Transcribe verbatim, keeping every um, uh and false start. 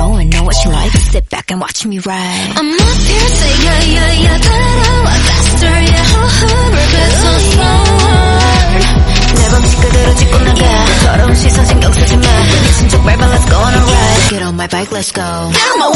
Oh, I know what you like. Sit back and watch me ride. I'm up here, say yeah, yeah, yeah. 따라와 faster, yeah. 호흡을 뱉어 slower. 내 법칙 그대로 짚고 나가. 더러운 시선 신경 쓰지 마. 미친 척 밟아, let's go on a ride. Get on my bike, let's go. Come on.